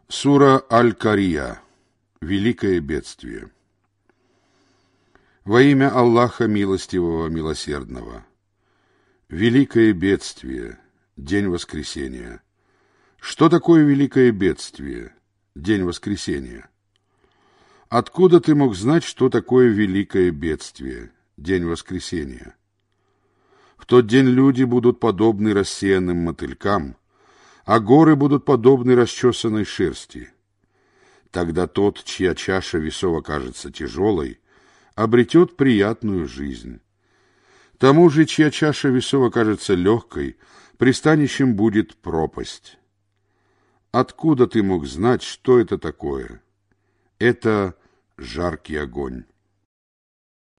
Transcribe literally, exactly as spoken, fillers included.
Сура Аль-Кария. Великое бедствие. Во имя Аллаха Милостивого Милосердного. Великое бедствие. День воскресения. Что такое великое бедствие? День воскресения. Откуда ты мог знать, что такое великое бедствие? День воскресения. В тот день люди будут подобны рассеянным мотылькам, а горы будут подобны расчесанной шерсти. Тогда тот, чья чаша весов окажется тяжелой, обретет приятную жизнь. Тому же, чья чаша весов окажется легкой, пристанищем будет пропасть. Откуда ты мог знать, что это такое? Это жаркий огонь.